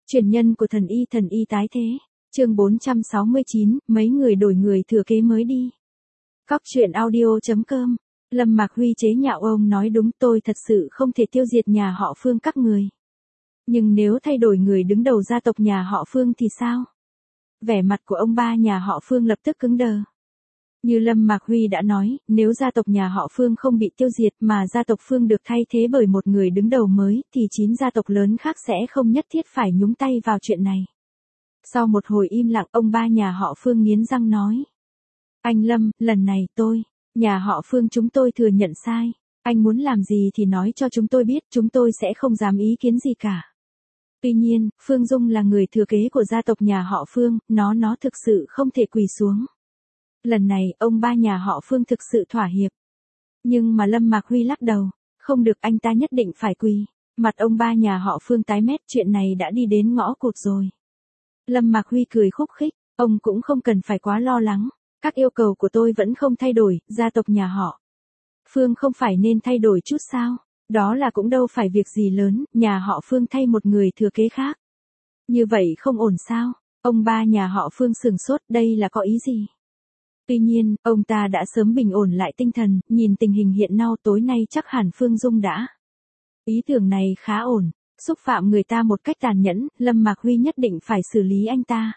Truyền nhân của thần y tái thế. Chương 469, mấy người đổi người thừa kế mới đi. Góc truyện audio.com. Lâm Mạc Huy chế nhạo ông nói đúng, tôi thật sự không thể tiêu diệt nhà họ Phương các người. Nhưng nếu thay đổi người đứng đầu gia tộc nhà họ Phương thì sao? Vẻ mặt của ông ba nhà họ Phương lập tức cứng đờ. Như Lâm Mạc Huy đã nói, nếu gia tộc nhà họ Phương không bị tiêu diệt mà gia tộc Phương được thay thế bởi một người đứng đầu mới thì 9 gia tộc lớn khác sẽ không nhất thiết phải nhúng tay vào chuyện này. Sau một hồi im lặng, ông ba nhà họ Phương nghiến răng nói. Anh Lâm, lần này nhà họ Phương chúng tôi thừa nhận sai. Anh muốn làm gì thì nói cho chúng tôi biết, chúng tôi sẽ không dám ý kiến gì cả. Tuy nhiên, Phương Dung là người thừa kế của gia tộc nhà họ Phương, nó thực sự không thể quỳ xuống. Lần này, ông ba nhà họ Phương thực sự thỏa hiệp. Nhưng mà Lâm Mạc Huy lắc đầu, không được, anh ta nhất định phải quỳ. Mặt ông ba nhà họ Phương tái mét, chuyện này đã đi đến ngõ cụt rồi. Lâm Mạc Huy cười khúc khích, ông cũng không cần phải quá lo lắng. Các yêu cầu của tôi vẫn không thay đổi, gia tộc nhà họ Phương không phải nên thay đổi chút sao? Đó là cũng đâu phải việc gì lớn, nhà họ Phương thay một người thừa kế khác. Như vậy không ổn sao? Ông ba nhà họ Phương sửng sốt, đây là có ý gì? Tuy nhiên, ông ta đã sớm bình ổn lại tinh thần, nhìn tình hình hiện nay tối nay chắc hẳn Phương Dung đã. Ý tưởng này khá ổn, xúc phạm người ta một cách tàn nhẫn, Lâm Mạc Huy nhất định phải xử lý anh ta.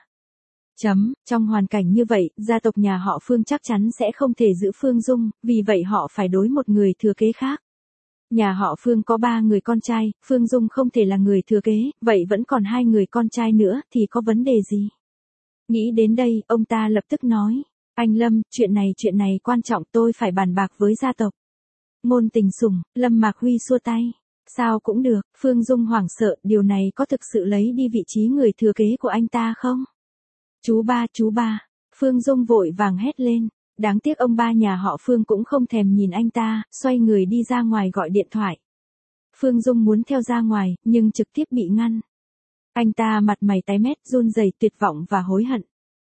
Trong hoàn cảnh như vậy, gia tộc nhà họ Phương chắc chắn sẽ không thể giữ Phương Dung, vì vậy họ phải đối một người thừa kế khác. Nhà họ Phương có 3 người con trai, Phương Dung không thể là người thừa kế, vậy vẫn còn 2 người con trai nữa thì có vấn đề gì? Nghĩ đến đây, ông ta lập tức nói. Anh Lâm, chuyện này quan trọng, tôi phải bàn bạc với gia tộc. Ngôn Tình Sủng, Lâm Mạc Huy xua tay. Sao cũng được, Phương Dung hoảng sợ, điều này có thực sự lấy đi vị trí người thừa kế của anh ta không? Chú ba, Phương Dung vội vàng hét lên. Đáng tiếc ông ba nhà họ Phương cũng không thèm nhìn anh ta, xoay người đi ra ngoài gọi điện thoại. Phương Dung muốn theo ra ngoài, nhưng trực tiếp bị ngăn. Anh ta mặt mày tái mét, run rẩy, tuyệt vọng và hối hận.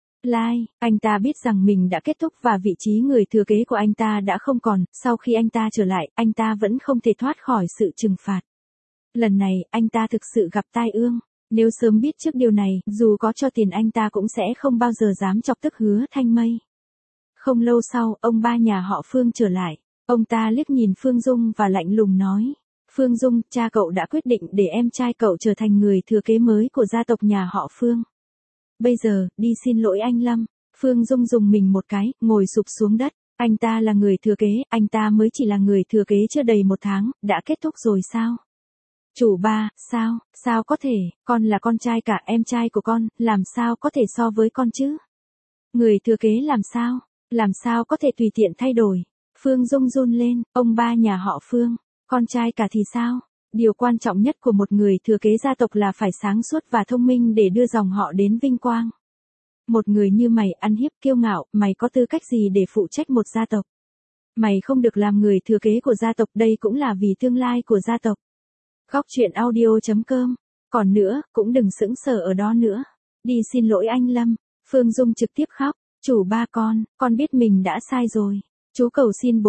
Anh ta biết rằng mình đã kết thúc và vị trí người thừa kế của anh ta đã không còn, sau khi anh ta trở lại, anh ta vẫn không thể thoát khỏi sự trừng phạt. Lần này, anh ta thực sự gặp tai ương. Nếu sớm biết trước điều này, dù có cho tiền anh ta cũng sẽ không bao giờ dám chọc tức Hứa Thanh Mây. Không lâu sau, ông ba nhà họ Phương trở lại. Ông ta liếc nhìn Phương Dung và lạnh lùng nói. Phương Dung, cha cậu đã quyết định để em trai cậu trở thành người thừa kế mới của gia tộc nhà họ Phương. Bây giờ, đi xin lỗi anh Lâm. Phương Dung dùng mình một cái, ngồi sụp xuống đất. Anh ta là người thừa kế, anh ta mới chỉ là người thừa kế chưa đầy 1 tháng, đã kết thúc rồi sao? Chủ ba, sao có thể, con là con trai cả, em trai của con, làm sao có thể so với con chứ? Người thừa kế làm sao có thể tùy tiện thay đổi? Phương Dung run lên, ông ba nhà họ Phương, con trai cả thì sao? Điều quan trọng nhất của một người thừa kế gia tộc là phải sáng suốt và thông minh để đưa dòng họ đến vinh quang. Một người như mày ăn hiếp kiêu ngạo, mày có tư cách gì để phụ trách một gia tộc? Mày không được làm người thừa kế của gia tộc, đây cũng là vì tương lai của gia tộc. Góc truyện audio.com. Còn nữa, cũng đừng sững sờ ở đó nữa. Đi xin lỗi anh Lâm. Phương Dung trực tiếp khóc. Chủ ba, con biết mình đã sai rồi. Chú cầu xin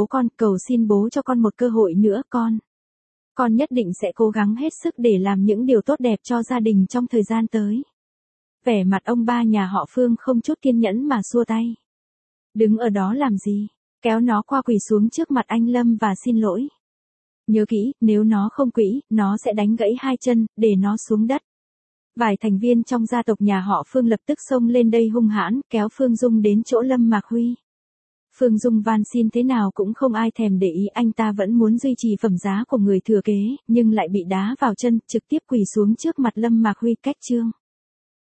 bố cho con một cơ hội nữa con. Con nhất định sẽ cố gắng hết sức để làm những điều tốt đẹp cho gia đình trong thời gian tới. Vẻ mặt ông ba nhà họ Phương không chút kiên nhẫn mà xua tay. Đứng ở đó làm gì? Kéo nó qua quỳ xuống trước mặt anh Lâm và xin lỗi. Nhớ kỹ, nếu nó không quỳ, nó sẽ đánh gãy 2 chân, để nó xuống đất. Vài thành viên trong gia tộc nhà họ Phương lập tức xông lên đây hung hãn, kéo Phương Dung đến chỗ Lâm Mạc Huy. Phương Dung van xin thế nào cũng không ai thèm để ý, anh ta vẫn muốn duy trì phẩm giá của người thừa kế, nhưng lại bị đá vào chân, trực tiếp quỳ xuống trước mặt Lâm Mạc Huy. Cách chương